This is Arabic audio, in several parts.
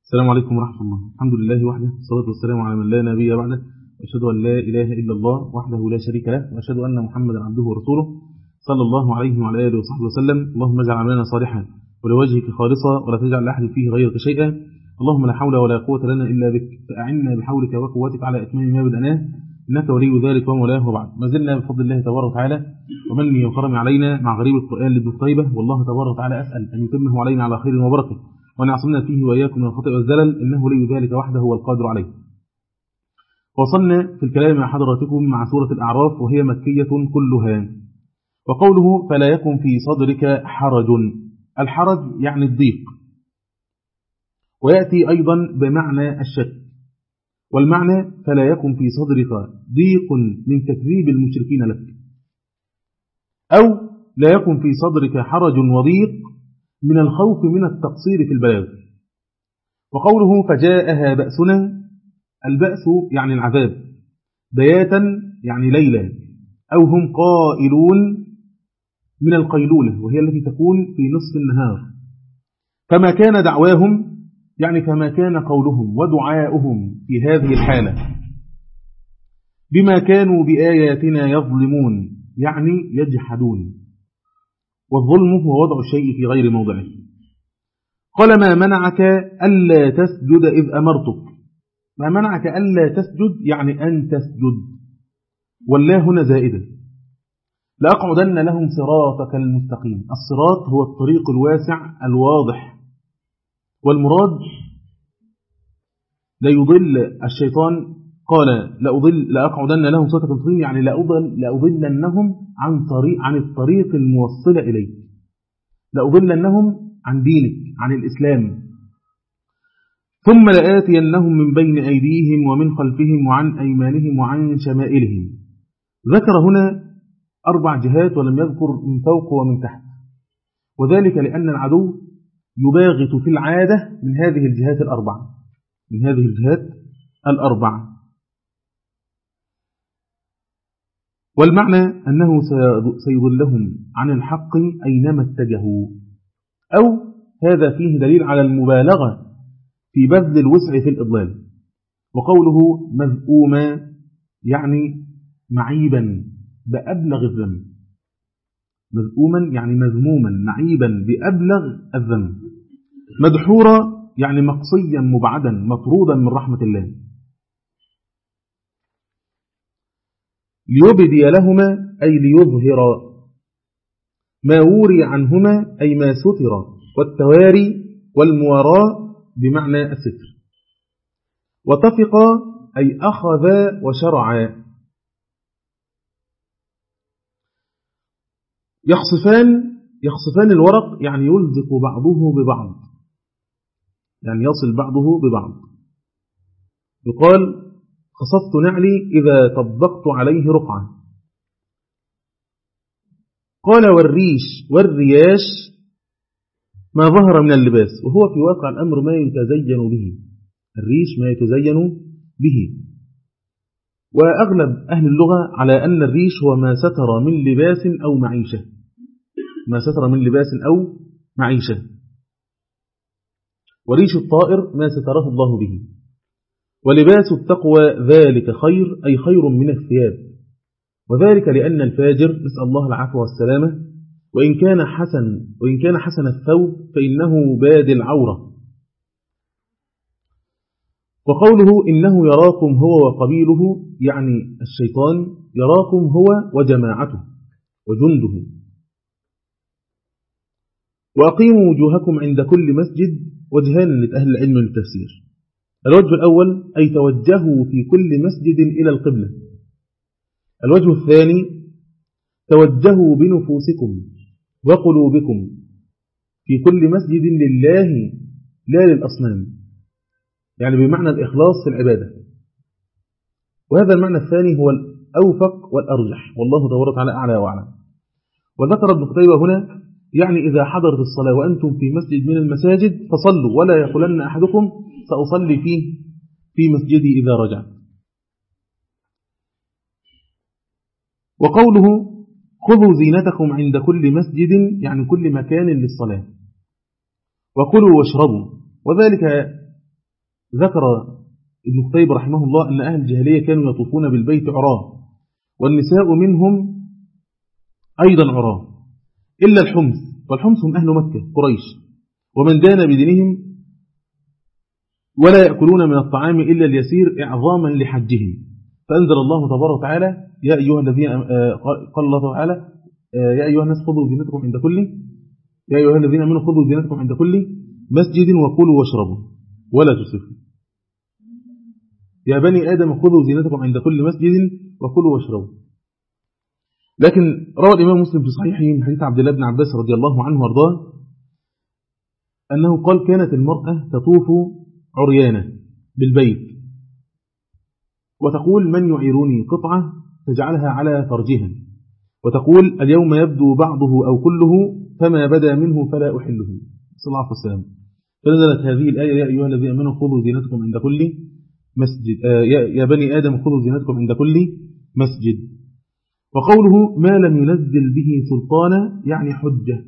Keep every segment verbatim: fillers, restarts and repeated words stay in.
السلام عليكم ورحمة الله. الحمد لله وحده، والصلاة والسلام على من لا نبي بعده، وأشهد أن لا إله إلا الله وحده لا شريك له، وأشهد أن محمدا عبده ورسوله صلى الله عليه وعلى آله وصحبه وسلم. اللهم اجعل عملنا صالحا ولوجهك خالصا ولا تجعل لأحد فيه غيرك شيئا. اللهم لا حول ولا قوة لنا إلا بك، فأعنا بحولك وقوتك على إتمام ما بدأناه، إنك ولي ذلك ومولاه. وبعد، ما زلنا بفضل الله تبارك وتعالى ومنه وكرمه علينا مع غريب القرآن لابن قتيبة، والله تبارك وتعالى أسأل أن يتمه علينا على خير وبركة، وأن يعصمنا فيه وإياكم من الخطأ والزلل، إنه ولي ذلك وحده هو القادر عليه. وصلنا في الكلام مع حضراتكم مع سورة الأعراف، وهي مكية كلها. وقوله فلا يكن في صدرك حرج، الحرج يعني الضيق، ويأتي أيضا بمعنى الشك. والمعنى فلا يكن في صدرك ضيق من تكذيب المشركين لك، أو لا يكن في صدرك حرج وضيق من الخوف من التقصير في البلاغ. وقوله فجاءها بأسنا، البأس يعني العذاب، بياتا يعني ليلا، أو هم قائلون من القيلولة، وهي التي تكون في نصف النهار. فما كان دعواهم يعني فما كان قولهم ودعاؤهم في هذه الحالة بما كانوا بآياتنا يظلمون، يعني يجحدون. والظلم هو وضع الشيء في غير موضعه. قال ما منعك ألا تسجد إذ أمرتك. ما منعك ألا تسجد يعني أن تسجد، والله هنا زائدة. لأقعدن لهم صراطك المستقيم. الصراط هو الطريق الواسع الواضح، والمراد لا يضل الشيطان. قال لأضل لأقعدن لهم صراطك المستقيم، يعني لأضل لأضلنهم عن طريق عن الطريق الموصلة إليك، لأضلنهم عن دينك، عن الإسلام. ثم لآتينهم من بين أيديهم ومن خلفهم وعن أيمانهم وعن شمائلهم. ذكر هنا أربع جهات ولم يذكر من فوق ومن تحت، وذلك لأن العدو يباغت في العادة من هذه الجهات الأربعة من هذه الجهات الأربعة والمعنى أنه سيضلهم عن الحق أينما اتجهوا، أو هذا فيه دليل على المبالغة في بذل الوسع في الإضلال. وقوله مذءوما يعني معيبا بأبلغ الذنب. مذءوما يعني مذموما معيبا بأبلغ الذنب. مدحورا يعني مقصيا مبعدا مطرودا من رحمة الله. ليبدي لهما أي ليظهر ما وري عنهما أي ما ستر، والتواري والمواراة بمعنى الستر. وتفق أي أخذ وشرع. يخصفان يخصفان الورق يعني يلزق بعضه ببعض، يعني يصل بعضه ببعض. يقال خصفت نعلي إذا طبقت عليه رقعة. قال والريش والرياش ما ظهر من اللباس، وهو في واقع الأمر ما يتزين به. الريش ما يتزين به. وأغلب أهل اللغة على أن الريش هو ما ستر من لباس أو معيشة ما ستر من لباس أو معيشة. وريش الطائر ما ستره الله به. ولباس التقوى ذلك خير أي خير من الثياب، وذلك لأن الفاجر نسأل الله العفو والسلامة وإن كان حسن وإن كان حسن الثوب فإنه باد العورة. وقوله إنه يراكم هو وقبيله يعني الشيطان يراكم هو وجماعته وجنده. وأقيموا وجوهكم عند كل مسجد. وجهان لأهل العلم للتفسير. الوجه الأول أي توجهوا في كل مسجد إلى القبلة. الوجه الثاني توجهوا بنفوسكم وقلوبكم في كل مسجد لله لا للأصنام، يعني بمعنى الإخلاص في العبادة. وهذا المعنى الثاني هو الأوفق والأرجح، والله تبارك وتعالى أعلى وأعلم. وذكر ابن قتيبة هنا يعني إذا حضرت الصلاة وأنتم في مسجد من المساجد فصلوا، ولا يقولن أحدكم سأصلي فيه في مسجدي إذا رجعت. وقوله خذوا زينتكم عند كل مسجد يعني كل مكان للصلاة. وكلوا واشربوا، وذلك ذكر ابن قتيبة رحمه الله أن أهل الجاهلية كانوا يطوفون بالبيت عراة، والنساء منهم أيضا عراة إلا الحمص، والحمص هم أهل مكة قريش، ومن دان بدينهم، ولا يأكلون من الطعام إلا اليسير إعظاما لحجهم. فأنزل الله تبارك وتعالى يا أيها الذين قال الله تعالى يا أيها الناس خذوا زينتكم عند كل يا أيها الذين آمنوا خذوا زينتكم عند كل مسجد وكلوا واشربوا ولا تسرفوا. يا بني آدم خذوا زينتكم عند كل مسجد وكلوا واشربوا. لكن روى الإمام مسلم في صحيحه من حديث عبد الله بن عباس رضي الله عنه وارضاه أنه قال كانت المرأة تطوف عريانة بالبيت وتقول من يعيرني قطعة تجعلها على فرجها، وتقول اليوم يبدو بعضه أو كله فما بدا منه فلا أحله صلى الله عليه وسلم. فنزلت هذه الآية يا أيها الذين آمنوا خذوا زينتكم عند كل مسجد آه يا بني آدم خذوا زينتكم عند كل مسجد. وقوله ما لم ينزل به سلطانا يعني حجة،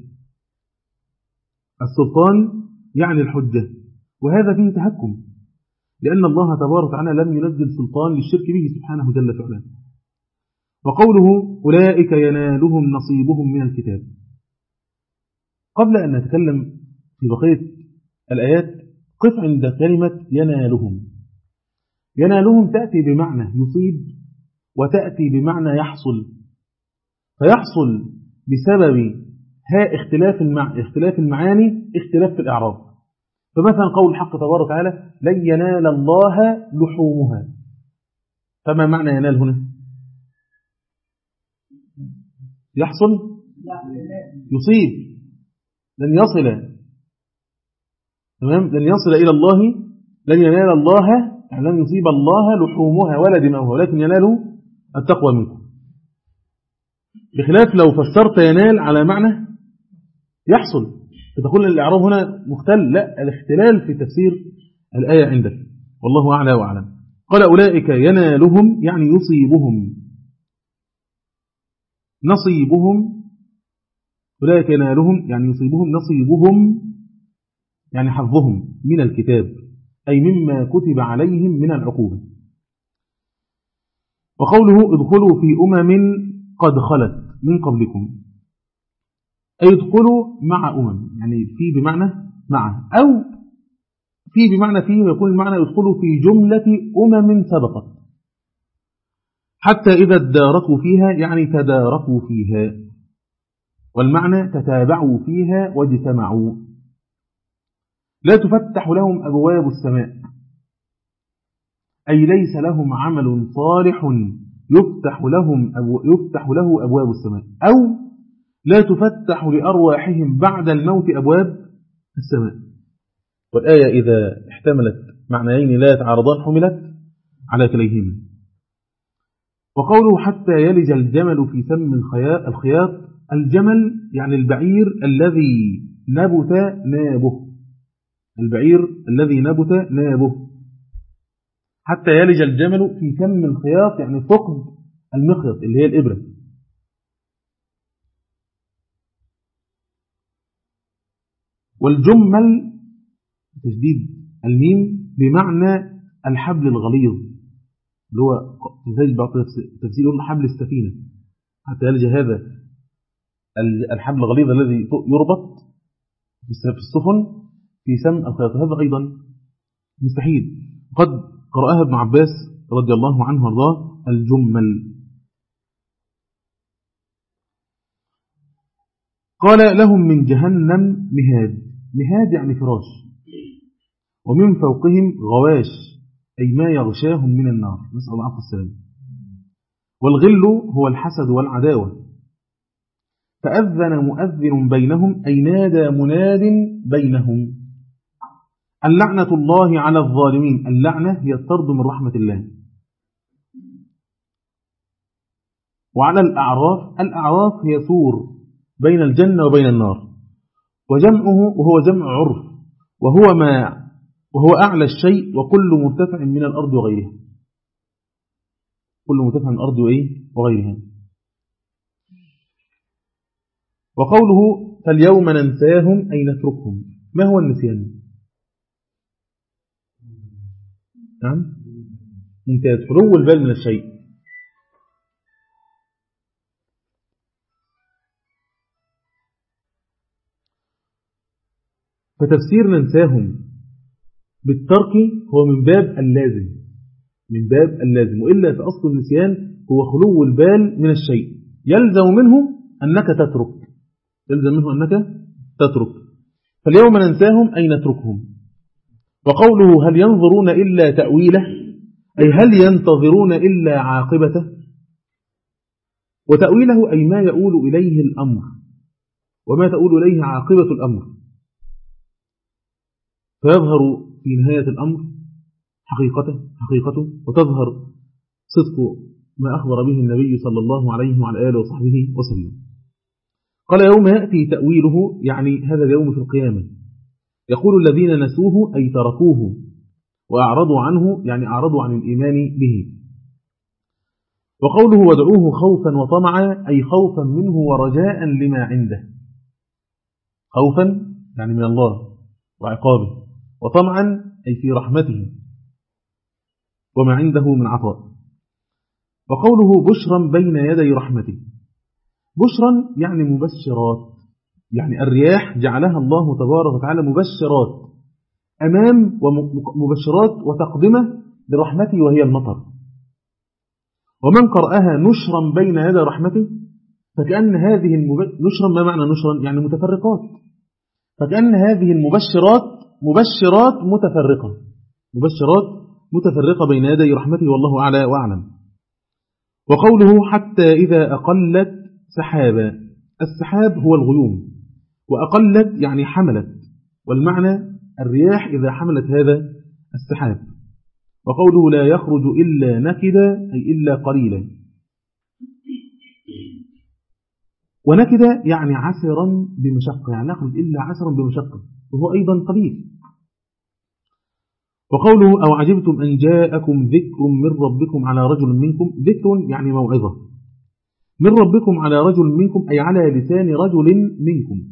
السلطان يعني الحجة، وهذا فيه تحكم لأن الله تبارك وتعالى لم ينزل سلطان للشرك به سبحانه جل وعلا. وقوله أولئك ينالهم نصيبهم من الكتاب. قبل أن نتكلم في بقية الآيات قف عند كلمة ينالهم. ينالهم تأتي بمعنى يصيب وتأتي بمعنى يحصل، فيحصل بسبب ها اختلاف المع... اختلاف المعاني اختلاف في الإعراب. فمثلا قول الحق تبارك وتعالى لن ينال الله لحومها، فما معنى ينال هنا؟ يحصل يصيب، لن يصل تمام لن يصل إلى الله، لن ينال الله يعني لن يصيب الله لحومها ولا دماؤها، ولكن ينال التقوى منكم. بخلاف لو فسرت ينال على معنى يحصل فتقول الإعراب هنا مختل، لا الاختلال في تفسير الآية عندك والله أعلى وأعلم. قال أولئك ينالهم يعني يصيبهم نصيبهم، أولئك ينالهم يعني يصيبهم نصيبهم يعني حظهم من الكتاب أي مما كتب عليهم من العقوبة. وقوله ادخلوا في أمم قد خلت من قبلكم أي ادخلوا مع أمم، يعني في بمعنى مع، أو في بمعنى فيه ويكون المعنى يدخلوا في جملة أمم سبقت حتى إذا تداركوا فيها يعني تداركوا فيها، والمعنى تتابعوا فيها واجتمعوا. لا تفتح لهم أبواب السماء أي ليس لهم عمل صالح يفتح لهم أبو يفتح له أبواب السماء، أو لا تفتح لأرواحهم بعد الموت أبواب السماء. والآية إذا احتملت معنيين لا يتعارضان حملت على كليهما. وقوله حتى يلج الجمل في سم الخياط، الجمل يعني البعير الذي نبت نابه، البعير الذي نبت نابه. حتى يلج الجمل في سم الخياط يعني فقد المخيط اللي هي الإبرة. والجمل تشديد الميم بمعنى الحبل الغليظ اللي هو تفسير يقول حبل السفينة. حتى يلج هذا الحبل الغليظ الذي يربط في السفن في سم الخياط، هذا أيضا مستحيل. قد قرأها ابن عباس رضي الله عنه وارضاه الجمل. قال لهم من جهنم مهاد، مهاد يعني فراش، ومن فوقهم غواش أي ما يغشاهم من النار، نسأل الله السلامة. والغل هو الحسد والعداوة. فأذن مؤذن بينهم أي نادى مناد بينهم اللعنة الله على الظالمين. اللعنة هي الطرد من رحمة الله. وعلى الأعراف، الأعراف هي سور بين الجنة وبين النار، وجمعه وهو جمع عرف، وهو ما وهو أعلى الشيء وكل مرتفع من الأرض وغيرها، كل مرتفع من الأرض وغيرها. وقوله فاليوم ننساهم أي نتركهم، ما هو النسيان؟ نعم ممتاز. خلو البال من الشيء. فتفسير ننساهم بالترك هو من باب اللازم، من باب اللازم، وإلا فأصل النسيان هو خلو البال من الشيء، يلزم منه أنك تترك، يلزم منه أنك تترك. فاليوم ننساهم أي نتركهم. وقوله هل ينظرون إلا تأويله أي هل ينتظرون إلا عاقبته، وتأويله أي ما يؤول إليه الأمر وما تؤول إليه عاقبة الأمر، فيظهر في نهاية الأمر حقيقته حقيقته وتظهر صدق ما أخبر به النبي صلى الله عليه وعلى آله وصحبه وسلم. قال يوم يأتي تأويله يعني هذا اليوم في القيامة، يقول الذين نسوه أي تركوه وأعرضوا عنه يعني أعرضوا عن الإيمان به. وقوله وادعوه خوفا وطمعا أي خوفا منه ورجاء لما عنده، خوفا يعني من الله وعقابه، وطمعا أي في رحمته وما عنده من عطاء. وقوله بشرا بين يدي رحمته، بشرا يعني مبشرات، يعني الرياح جعلها الله تبارك وتعالى مبشرات أمام ومبشرات وتقدمة لرحمته وهي المطر. ومن قرأها نشرا بين يدي رحمته فكأن هذه المبشرات، نشرا ما معنى نشرا يعني متفرقات، فكأن هذه المبشرات مبشرات متفرقة، مبشرات متفرقة بين يدي رحمته والله أعلى وأعلم. وقوله حتى إذا أقلت سحابا، السحاب هو الغيوم، وأقلت يعني حملت، والمعنى الرياح إذا حملت هذا السحاب. وقوله لا يخرج إلا نكدا أي إلا قليلا، ونكدا يعني عسرا بمشقة، يعني يخرج إلا عسرا بمشقة وهو أيضا قليل. وقوله أو عجبتم أن جاءكم ذكر من ربكم على رجل منكم، ذكر يعني موعظة، من ربكم على رجل منكم أي على لسان رجل منكم.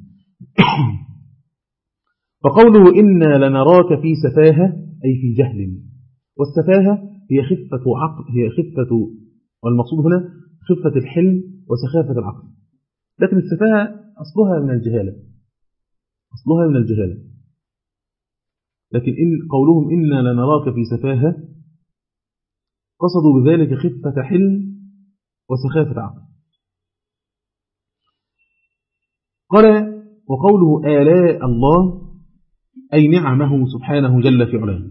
فقوله إنا لنراك في سفاهة أي في جهل، والسفاهة هي خفة عقل، هي خفة، والمقصود هنا خفة الحلم وسخافة العقل، لكن السفاهة أصلها من الجهالة، أصلها من الجهالة، لكن إن قولهم إنا لنراك في سفاهة قصدوا بذلك خفة حلم وسخافة عقل. قال وقوله آلاء الله أي نعمه سبحانه جل في علاه.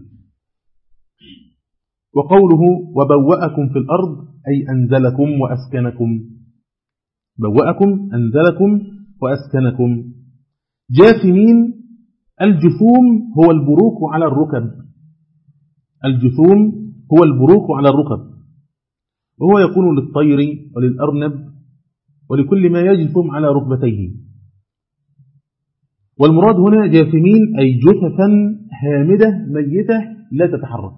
وقوله وبوأكم في الأرض أي أنزلكم وأسكنكم، بوأكم أنزلكم وأسكنكم. جاثمين، الجثوم هو البروك على الركب، الجثوم هو البروك على الركب، وهو يكون للطير وللأرنب ولكل ما يجثم على ركبتيه. والمراد هنا جاثمين أي جثثا هامدة ميتة لا تتحرك.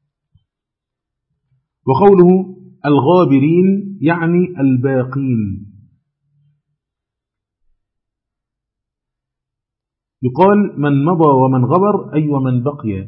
وقوله الغابرين يعني الباقين، يقال من مضى ومن غبر أي ومن بقي،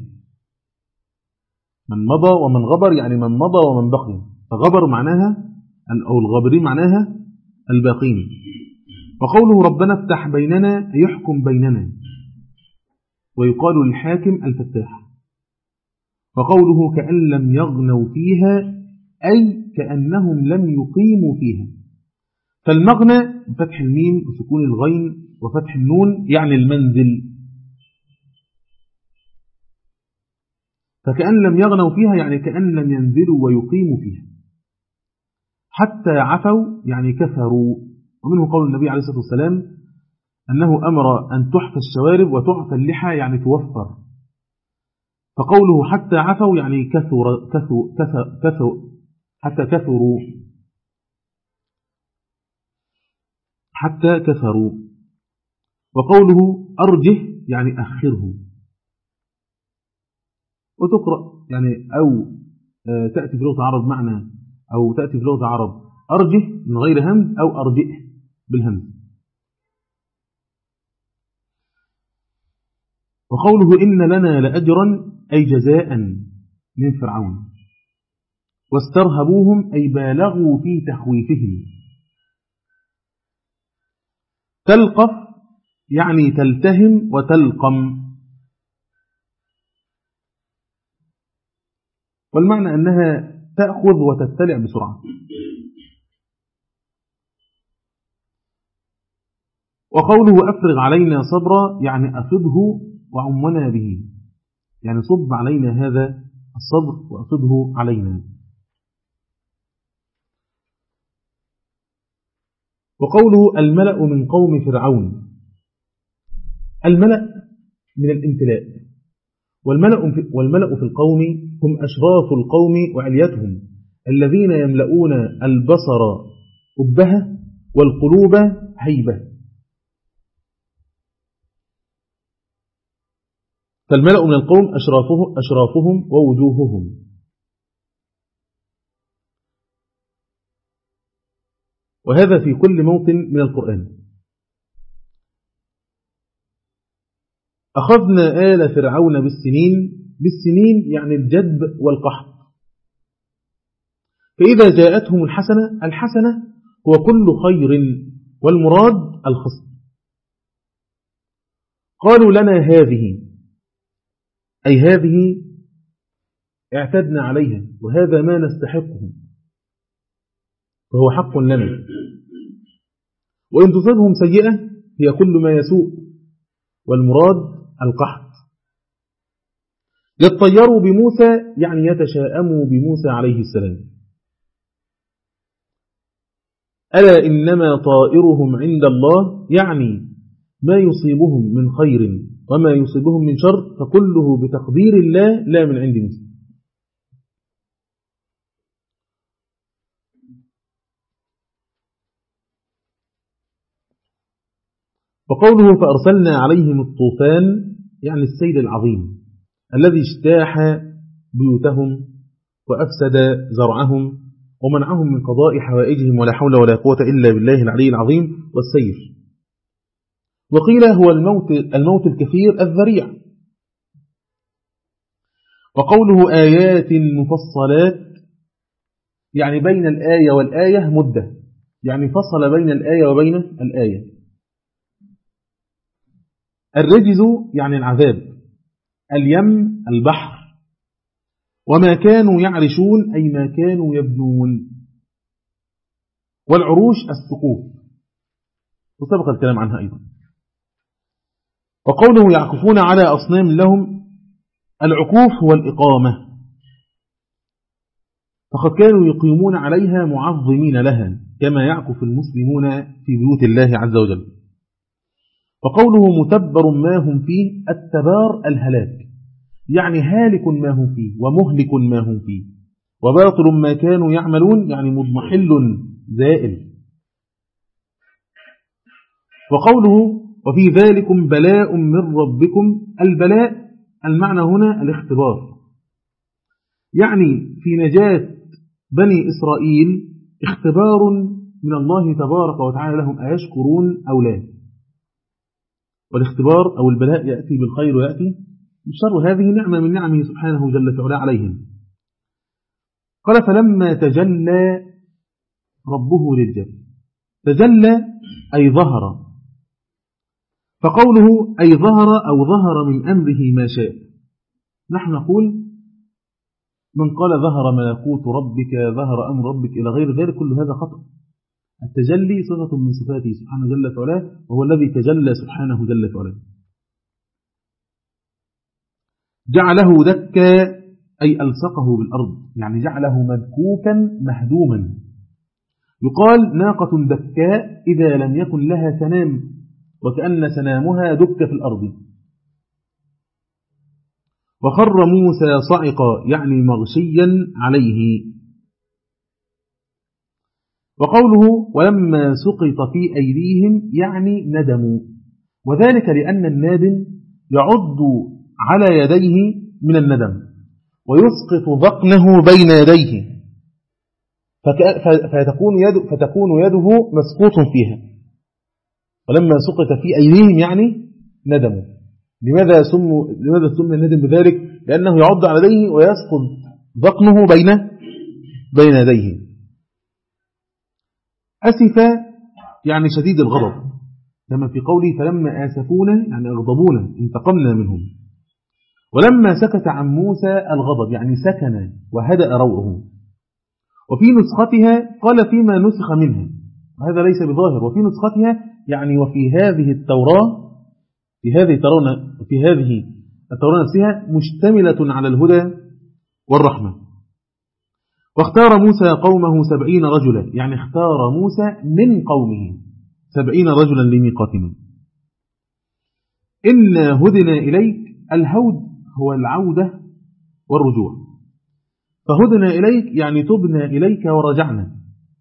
من مضى ومن غبر يعني من مضى ومن بقي، فغبر معناها أو الغابرين معناها الباقين. وقوله ربنا افتح بيننا يحكم بيننا، ويقال للحاكم الفتاح. وقوله كأن لم يغنوا فيها أي كأنهم لم يقيموا فيها، فالمغنى بفتح الميم وسكون الغين وفتح النون يعني المنزل، فكأن لم يغنوا فيها يعني كأن لم ينزلوا ويقيموا فيها. حتى عفوا يعني كفروا، ومنه قول النبي عليه الصلاة والسلام أنه أمر أن تحفى الشوارب وتعفى اللحى يعني توفر، فقوله حتى عفوا يعني كثر كثر كثر كثر حتى كثروا حتى كثروا. وقوله أرجه يعني أخره، وتقرأ يعني أو تأتي في لغة عرب معنى أو تأتي في لغة عرب أرجه من غير همز أو أرجئ بالهمز. وقوله إن لنا لأجرا أي جزاء، من فرعون. واسترهبوهم أي بالغوا في تخويفهم. تلقف يعني تلتهم وتلقم، والمعنى أنها تأخذ وتتلع بسرعة. وقوله أفرغ علينا صبرا يعني أفضه وعمنا به، يعني صب علينا هذا الصبر وأفضه علينا. وقوله الملأ من قوم فرعون، الملأ من الامتلاء، والملأ في, والملأ في القوم هم أشراف القوم وعليتهم الذين يملؤون البصر أبهة والقلوب هيبة. فالملأ من القوم أشرافه أشرافهم ووجوههم. وهذا في كل موطن من القرآن. أخذنا آل فرعون بالسنين، بالسنين يعني الجدب والقحط. فإذا جاءتهم الحسنة، الحسنة هو كل خير والمراد الخصب. قالوا لنا هذه، أي هذه اعتدنا عليها وهذا ما نستحقه فهو حق لنا. وإن تصبهم سيئة هي كل ما يسوء، والمراد القحط. يتطيروا بموسى يعني يتشاءموا بموسى عليه السلام. ألا إنما طائرهم عند الله يعني ما يصيبهم من خير وما يصيبهم من شر فكله بتقدير الله لا من عند موسى. وقوله فأرسلنا عليهم الطوفان يعني السيل العظيم الذي اجتاح بيوتهم وأفسد زرعهم ومنعهم من قضاء حوائجهم ولا حول ولا قوة إلا بالله العلي العظيم والسير. وقيل هو الموت, الموت الكثير الذريع. وقوله آيات مفصلات يعني بين الآية والآية مدة، يعني فصل بين الآية وبين الآية. الرجز يعني العذاب، اليم البحر. وما كانوا يعرشون أي ما كانوا يبنون. والعروش السقوف وسبق الكلام عنها أيضا. وقوله يعكفون على أصنام لهم، العكوف هو الإقامة، فقد كانوا يقيمون عليها معظمين لها كما يعكف المسلمون في بيوت الله عز وجل. وقوله متبر ما هم فيه، التبار الهلاك يعني هالك ما هم فيه ومهلك ما هم فيه، وباطل ما كانوا يعملون يعني مضمحل زائل. وقوله وفي ذلكم بلاء من ربكم، البلاء المعنى هنا الاختبار، يعني في نجاة بني إسرائيل اختبار من الله تبارك وتعالى لهم أيشكرون أو لا. والاختبار أو البلاء يأتي بالخير ويأتي بالشر، هذه نعمة من نعمه سبحانه جل وعلا عليهم. قال فلما تجلى ربه للجبل، تجلى أي ظهر. فقوله أي ظهر أو ظهر من أمره ما شاء. نحن نقول من قال ظهر ملكوت ربك ظهر أمر ربك إلى غير ذلك، كل هذا خطأ. التجلي صفة من صفاته سبحانه جل وعلا، وهو الذي تجلى سبحانه جل وعلا. جعله دكا أي ألصقه بالأرض، يعني جعله مدكوكا مهدوما. يقال ناقة دكاء إذا لم يكن لها سنام، وكأن سنامها دك في الأرض. وخر موسى صعقا يعني مغشيا عليه. وقوله ولما سقط في أيديهم يعني ندموا، وذلك لأن النادم يعض على يديه من الندم ويسقط ذقنه بين يديه فتكون, يد فتكون يده مسقوط فيها. ولما سقط في أيديهم يعني ندموا. لماذا سموا لماذا سمي الندم بذلك؟ لأنه يعض على يديه ويسقط ذقنه بين بين يديه. أسف يعني شديد الغضب، كما في قوله فلما آسفونا يعني أغضبونا انتقمنا منهم. ولما سكت عن موسى الغضب يعني سكن وهدأ روعه. وفي نسختها قال فيما نسخ منها، وهذا ليس بظاهر. وفي نسختها يعني وفي هذه التوراة، في هذه التوراة في هذه التوراة نفسها مشتملة على الهدى والرحمة. واختار موسى قومه سبعين رجلا، يعني اختار موسى من قومه سبعين رجلا لميقاتنا. إنا هدنا إليك، الهود هو العودة والرجوع، فهدنا إليك يعني تبنا إليك ورجعنا.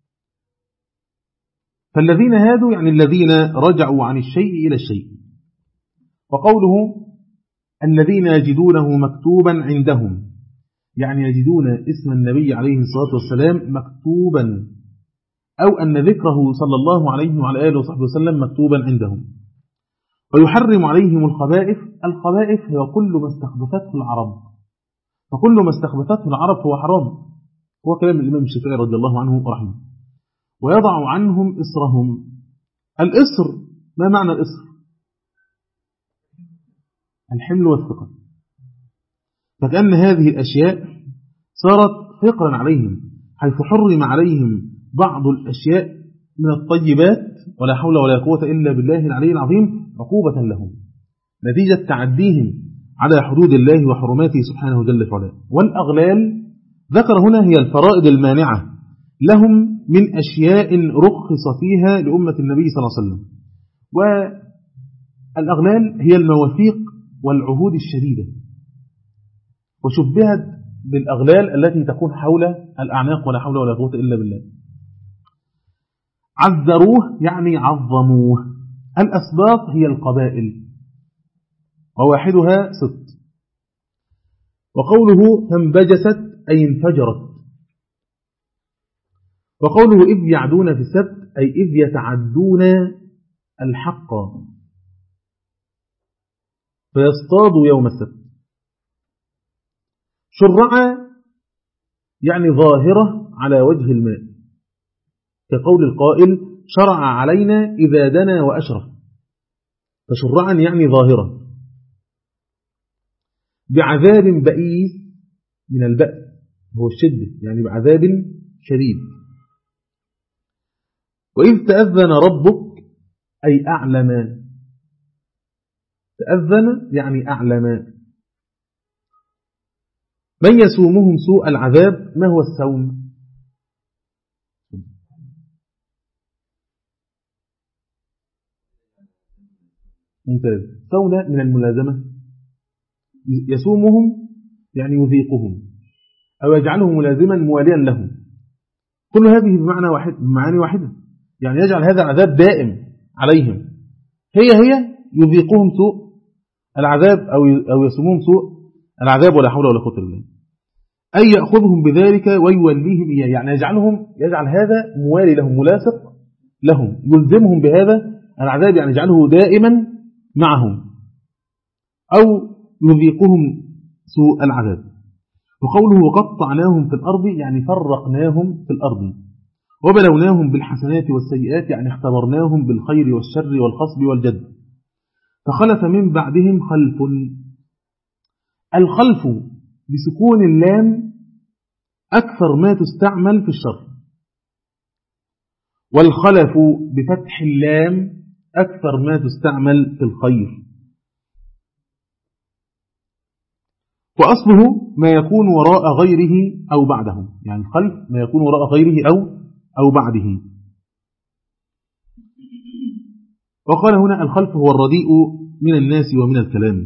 فالذين هادوا يعني الذين رجعوا عن الشيء إلى الشيء. وقوله الذين يجدونه مكتوبا عندهم، يعني يجدون اسم النبي عليه الصلاة والسلام مكتوبا، أو أن ذكره صلى الله عليه وعلى آله وصحبه وسلم مكتوبا عندهم. ويحرم عليهم الخبائث، الخبائث هي كل ما استخبثته العرب، فكل ما استخبثته العرب هو حرام، هو كلام الإمام الشافعي رضي الله عنه ورحمه. ويضع عنهم إصرهم. الإصر ما معنى الإصر؟ الحمل والثقل. فكأن هذه الأشياء صارت ثقلا عليهم، حيث حرم عليهم بعض الأشياء من الطيبات، ولا حول ولا قوة إلا بالله العلي العظيم، عقوبة لهم نتيجة تعديهم على حدود الله وحرماته سبحانه جل وعلا. والأغلال ذكر هنا هي الفرائض المانعة لهم من أشياء رخص فيها لأمة النبي صلى الله عليه وسلم. والأغلال هي المواثيق والعهود الشديدة، وشبهت بالأغلال التي تكون حول الأعناق، ولا حول ولا قوة إلا بالله. عذروه يعني عظموه. الأسباط هي القبائل، وواحدها ست. وقوله فانبجست أي انفجرت. وقوله إذ يعدون في السبت أي إذ يتعدون الحق فيصطادوا يوم السبت. شرع يعني ظاهرة على وجه الماء، كقول القائل شرع علينا إذا دنا وأشرف، فشرعا يعني ظاهرة. بعذاب بئيس من البأس هو الشدة، يعني بعذاب شديد. وإذ تأذن ربك أي أعلم، تأذن يعني أعلم. من يسومهم سوء العذاب، ما هو السوم؟ ممتاز. سونا من الملازمة، يسومهم يعني يذيقهم أو يجعله ملازما مواليا لهم. كل هذه بمعنى واحد، بمعاني واحدة، يعني يجعل هذا العذاب دائم عليهم، هي هي يذيقهم سوء العذاب أو أو يسومهم سوء العذاب، ولا حول ولا قوة إلا بالله. أي يأخذهم بذلك ويوليهم إياه، يعني يجعلهم يجعل هذا موالي لهم ملاصق لهم، يلزمهم بهذا العذاب، يعني يجعله دائما معهم، أو يذيقهم سوء العذاب. وقوله وقطعناهم في الأرض يعني فرقناهم في الأرض، وبلوناهم بالحسنات والسيئات يعني اختبرناهم بالخير والشر والخصب والجد. فخلف من بعدهم خلف. الخلف بسكون اللام أكثر ما تستعمل في الشر، والخلف بفتح اللام أكثر ما تستعمل في الخير. وأصله ما يكون وراء غيره أو بعده، يعني الخلف ما يكون وراء غيره أو أو بعده. وقال هنا الخلف هو الرديء من الناس ومن الكلام.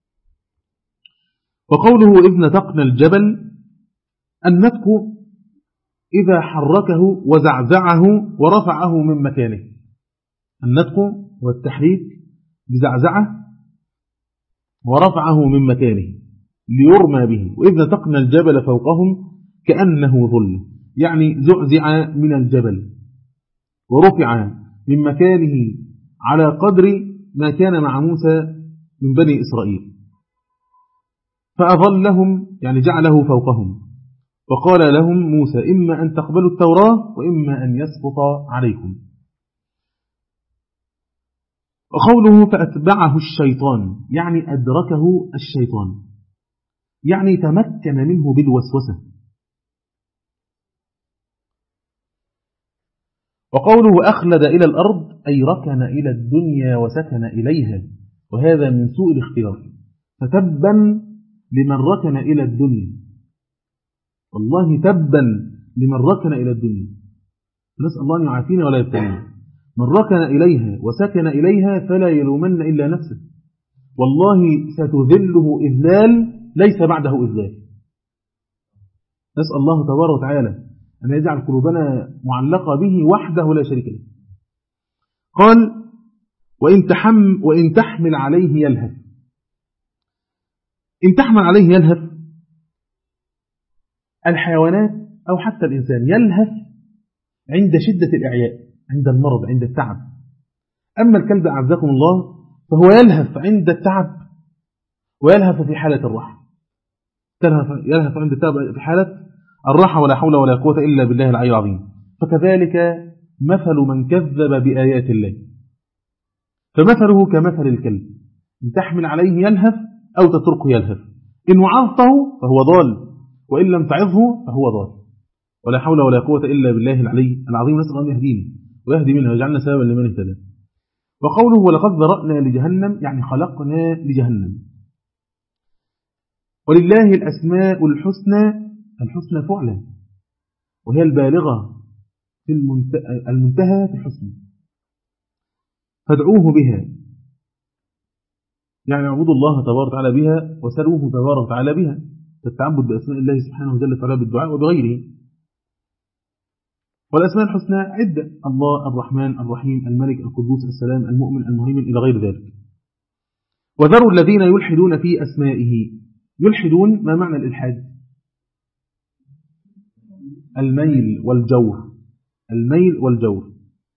وقوله إذ نتقنا الجبل، النتق إذا حركه وزعزعه ورفعه من مكانه. النتق هو التحريك بزعزعه ورفعه من مكانه ليرمى به. وإذ نتقنا الجبل فوقهم كأنه ظل، يعني زعزع من الجبل ورفع من مكانه على قدر ما كان مع موسى من بني إسرائيل. فأظلهم يعني جعله فوقهم، وقال لهم موسى إما أن تقبلوا التوراة وإما أن يسقط عليكم. وقوله فأتبعه الشيطان يعني أدركه الشيطان، يعني تمكن منه بالوسوسة. وقوله أخلد إلى الأرض أي ركن إلى الدنيا وسكن إليها، وهذا من سوء الاختيار. فتبا لمن ركن إلى الدنيا، والله تبا لمن ركن إلى الدنيا، نسأل الله أن يعافينا ولا يبتلينا. من ركن إليها وسكن إليها فلا يلومن إلا نفسه، والله ستذله إذلال ليس بعده إذلال. نسأل الله تبارك وتعالى أن يجعل قلوبنا معلقة به وحده لا شريك له. قال وإن, تحم وإن تحمل عليه يلهث. إن تحمل عليه يلهث الحيوانات أو حتى الإنسان يلهث عند شدة الإعياء، عند المرض، عند التعب. أما الكلب أعزكم الله فهو يلهث عند التعب ويلهث في حالة الراحة. يلهث عند التعب في حالة الراحة، ولا حول ولا قوة إلا بالله العلي العظيم. فكذلك مثل من كذب بآيات الله، فمثله كمثل الكلب، إن تحمل عليه يلهث أو تتركه يلهث، إن وعظته فهو ضال، وإن لم تعظه فهو ضال، ولا حول ولا قوة إلا بالله العلي العظيم. نسأل الله يهدينا ويهدي منه ويجعلنا سببا لمن اهتدى. وقوله ولقد ذرأنا لجهنم يعني خلقنا لجهنم. ولله الأسماء الحسنى، الحسنى فعلا، وهي البالغة في المنتهى في الحسن، فادعوه بها يعني اعبدوا الله تبارك وتعالى بها وسلوه تبارك وتعالى بها، فالتعبد بأسماء الله سبحانه وجل وعلا بالدعاء وبغيره. والأسماء الحسنى عدة: الله، الرحمن، الرحيم، الملك، القدوس، السلام، المؤمن، المهيمن، إلى غير ذلك. وذروا الذين يلحدون في أسمائه. يلحدون ما معنى الإلحاد؟ الميل والجور، الميل والجور.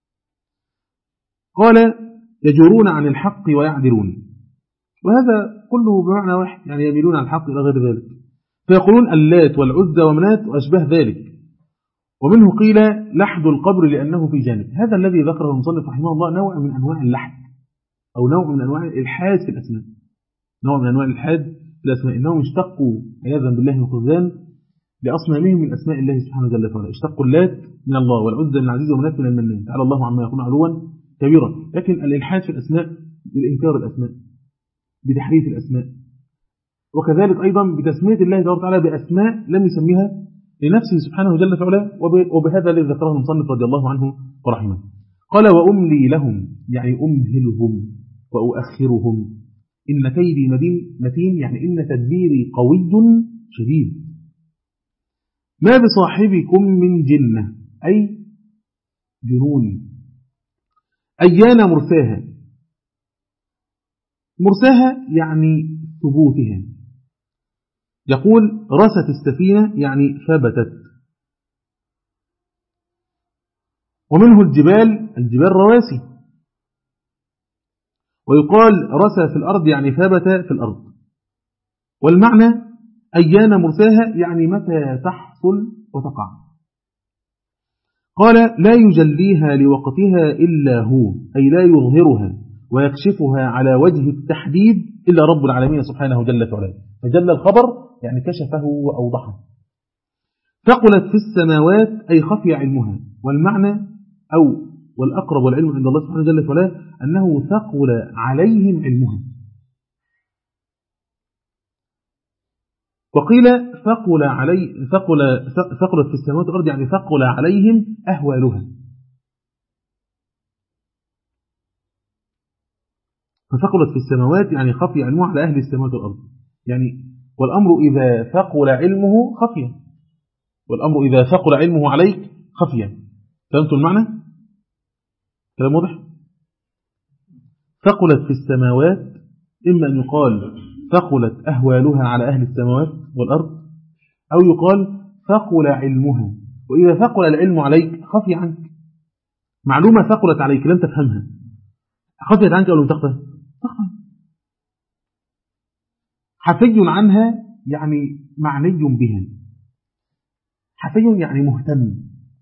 قال يجورون عن الحق ويعدلون، وهذا كله بمعنى واحد، يعني يميلون عن الحق إلى غير ذلك، فيقولون اللات والعزى ومنات وأشباه ذلك. ومنه قيل لحد القبر لأنه في جانب. هذا الذي ذكره المصنف رحمه الله نوع من أنواع اللحد، أو نوع من أنواع الإلحاد في الأسماء، نوع من أنواع الإلحاد في الأسماء. إنهم اشتقوا عياذا بالله من الخذلان لأصنامهم من أسماء الله سبحانه وتعالى. اشتقوا اللات من الله والعزى من العزيز ومنات من المنان، تعالى الله عما يكون علوا كبيرا. لكن الإلحاد في الأسماء بالإنكار الأسماء، بتحريف الأسماء، وكذلك أيضا بتسمية الله تبارك وتعالى بأسماء لم يسميها لنفسه سبحانه جل وعلا، وبهذا الذي ذكره المصنف رضي الله عنه ورحمه. قال وأملي لهم يعني أمهلهم وأؤخرهم، إن كيدي متين يعني إن تدبيري قوي شديد. ما بصاحبكم من جنة أي جنون. أيان مرساها، مرساها يعني ثبوتها. يقول رست السفينة يعني ثبتت. ومنه الجبال، الجبال رواسي. ويقال رسى في الأرض يعني ثبت في الأرض. والمعنى أيان مرساها يعني متى تحصل وتقع. قال لا يجليها لوقتها إلا هو، أي لا يظهرها ويكشفها على وجه التحديد إلا رب العالمين سبحانه جل وعلا. فجل الخبر يعني كشفه وأوضحه. ثقلت في السماوات أي خفي علمها. والمعنى أو والأقرب والعلم عند الله سبحانه جل وعلا أنه ثقل عليهم علمها. وقيل ثقل علي ثقل ثقلت في السماوات والأرض يعني ثقل عليهم أهوالها. فثقلت في السماوات يعني خفي علمه على أهل السماوات والأرض، يعني والأمر إذا ثقل علمه خفيا، والأمر إذا ثقل علمه عليك خفيا. فهمتوا المعنى؟ كلام واضح؟ ثقلت في السماوات إما أن يقال ثقلت أهوالها على أهل السماوات والأرض، أو يقال ثقل علمها. وإذا ثقل العلم عليك خفي عنك. معلومة ثقلت عليك لم تفهمها، خفيت عنك أو لم تخفى؟ تخفى. حفي عنها يعني معني بها، حفي يعني مهتم،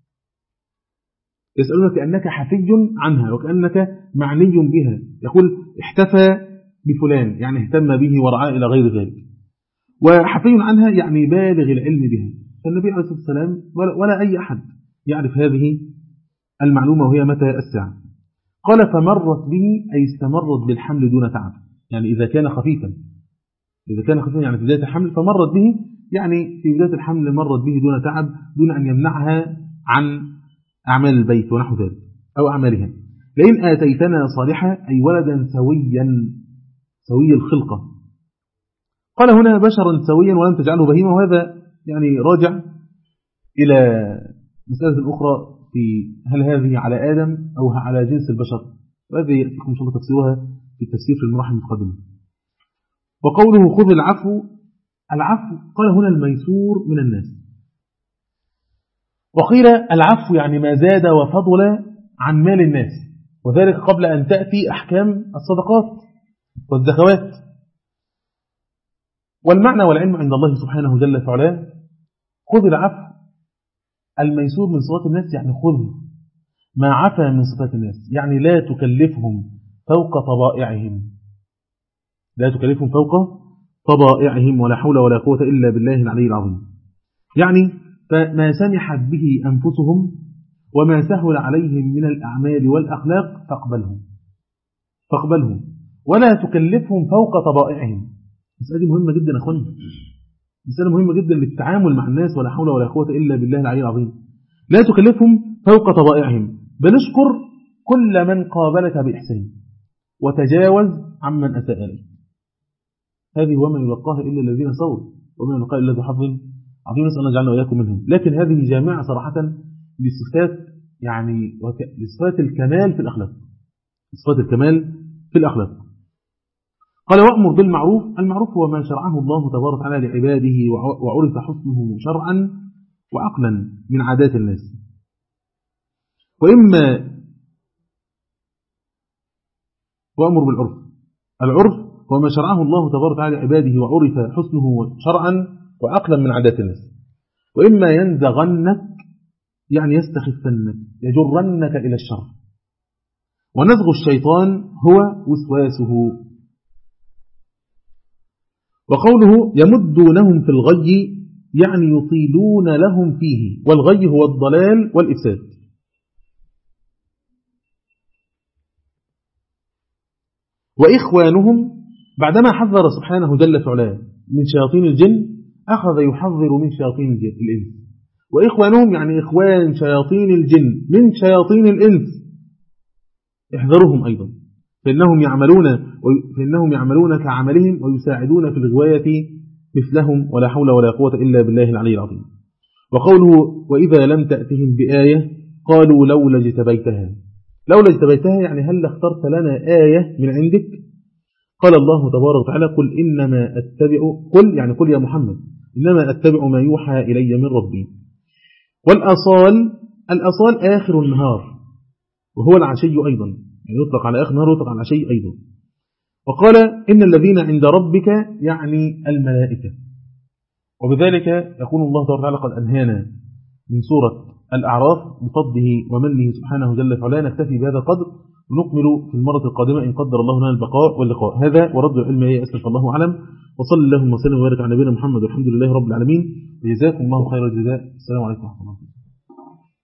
يسألونك كأنك حفي عنها وكأنك معني بها. يقول احتفى بفلان يعني اهتم به ورعاه إلى غير ذلك. وحفي عنها يعني بالغ العلم بها. فالنبي عليه الصلاة والسلام ولا أي أحد يعرف هذه المعلومة وهي متى الساعة. قال فمرت به أي استمرت بالحمل دون تعب، يعني إذا كان خفيفا إذا كان خفيفا يعني في بداية الحمل، فمرت به يعني في بداية الحمل مرت به دون تعب، دون أن يمنعها عن أعمال البيت ونحو ذلك أو أعمالها. لئن آتيتنا صالحا أي ولدا سويا سوي الخلقة. قال هنا بشرا سويا ولم تجعله بهيمة، وهذا يعني راجع إلى مسألة أخرى في هل هذه على آدم أو على جنس البشر، وهذا يأتيكم إن شاء الله تفسيرها في التفسير في المراحل المتقدمة. وقوله خذ العفو، العفو قال هنا الميسور من الناس، وقيل العفو يعني ما زاد وفضل عن مال الناس، وذلك قبل أن تأتي أحكام الصدقات والزكوات. والمعنى والعلم عند الله سبحانه جل وعلا. خذ العفو الميسور من صفات الناس، يعني خذ ما عفى من صفات الناس، يعني لا تكلفهم فوق طبائعهم لا تكلفهم فوق طبائعهم ولا حول ولا قوة إلا بالله العلي العظيم. يعني فما سمحت به أنفسهم وما سهل عليهم من الأعمال والأخلاق فاقبلهم فاقبلهم ولا تكلفهم فوق طبائعهم. مسألة مهمة جدا يا أخواني، مسألة مهمة جدا للتعامل مع الناس، ولا حول ولا قوة إلا بالله العلي العظيم. لا تكلفهم فوق طبائعهم، بل اشكر كل من قابلك بإحسان وتجاوز عمن أساء إليك. هذه وما يلقاها إلا الذين صبروا وما يلقاها إلا ذو حظ عظيم، نسأل الله جعلنا وإياكم منهم. لكن هذه جامعة صراحة لصفات يعني لصفات الكمال في الأخلاق صفات الكمال في الأخلاق. قال وأمر بالمعروف. المعروف هو ما شرعه الله تبارك وتعالى لعباده وعرف حسنه شرعا وعقلا من عادات الناس. وإما وأمر بالعرف. العرف هو ما شرعه الله تبارك وتعالى لعباده وعرف حسنه شرعا وعقلا من عادات الناس. وإما ينزغنك يعني يستخفنك يجرنك إلى الشر. ونزغ الشيطان هو وسواسه. وقوله يمدونهم في الغي يعني يطيلون لهم فيه، والغي هو الضلال والإفساد. وإخوانهم بعدما حذر سبحانه جل وعلا من شياطين الجن أخذ يحذر من شياطين الإنس. وإخوانهم يعني إخوان شياطين الجن من شياطين الإنس، احذرهم أيضا فإنهم يعملون فإنهم يعملون كعملهم ويساعدون في الغواية مثلهم، ولا حول ولا قوة إلا بالله العلي العظيم. وقوله وإذا لم تأتهم بآية قالوا لولا اجتبيتها. لولا اجتبيتها يعني هل اخترت لنا آية من عندك؟ قال الله تبارك وتعالى قل إنما أتبع قل يعني قل يا محمد إنما أتبع ما يوحى إلي من ربي. والأصال الأصال آخر النهار وهو العشي أيضا، يعني يطلق على آخر النهار ويطلق على العشي أيضا. وقال إن الذين عند ربك يعني الملائكة. وبذلك يكون الله تبارك وتعالى قد أنهانا من سورة الأعراف بفضله ومنه سبحانه جل وعلا. نكتفي بهذا القدر ونكمل في المرة القادمة إن قدر الله لنا البقاء واللقاء. هذا ورد العلم هي أسلف الله أعلم، وصلى اللهم وسلم وبارك على نبينا محمد والحمد لله رب العالمين. وجزاكم الله خير الجزاء. السلام عليكم ورحمة الله.